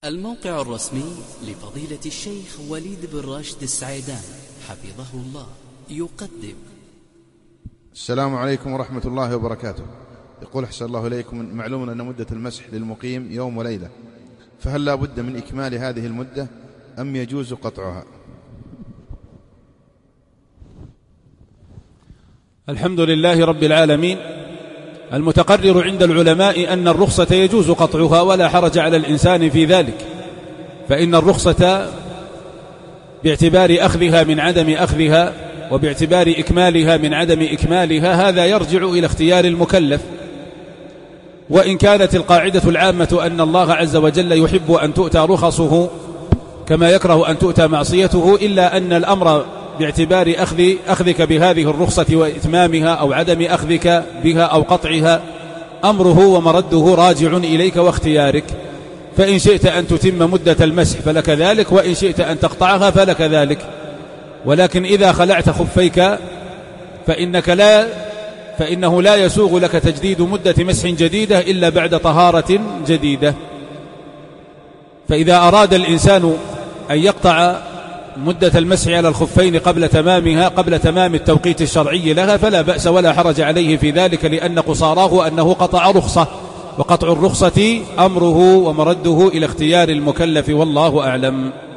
الموقع الرسمي لفضيلة الشيخ وليد بن راشد السعيدان حفظه الله يقدم. السلام عليكم ورحمة الله وبركاته. يقول أحسن الله إليكم، معلوم أن مدة المسح للمقيم يوم وليلة، فهل لا بد من إكمال هذه المدة أم يجوز قطعها؟ الحمد لله رب العالمين، المتقرر عند العلماء أن الرخصة يجوز قطعها ولا حرج على الإنسان في ذلك، فإن الرخصة باعتبار أخذها من عدم أخذها وباعتبار إكمالها من عدم إكمالها هذا يرجع إلى اختيار المكلف. وإن كانت القاعدة العامة أن الله عز وجل يحب أن تؤتى رخصه كما يكره أن تؤتى معصيته، إلا أن الأمر باعتبار أخذك بهذه الرخصة وإتمامها أو عدم أخذك بها أو قطعها أمره ومرده راجع إليك واختيارك، فإن شئت أن تتم مدة المسح فلك ذلك، وإن شئت أن تقطعها فلك ذلك. ولكن إذا خلعت خفيك فإنه لا يسوغ لك تجديد مدة مسح جديدة إلا بعد طهارة جديدة. فإذا أراد الإنسان أن يقطع مدة المسح على الخفين قبل تمام التوقيت الشرعي لها فلا بأس ولا حرج عليه في ذلك، لأن قصاراه أنه قطع رخصة، وقطع الرخصة أمره ومرده إلى اختيار المكلف، والله أعلم.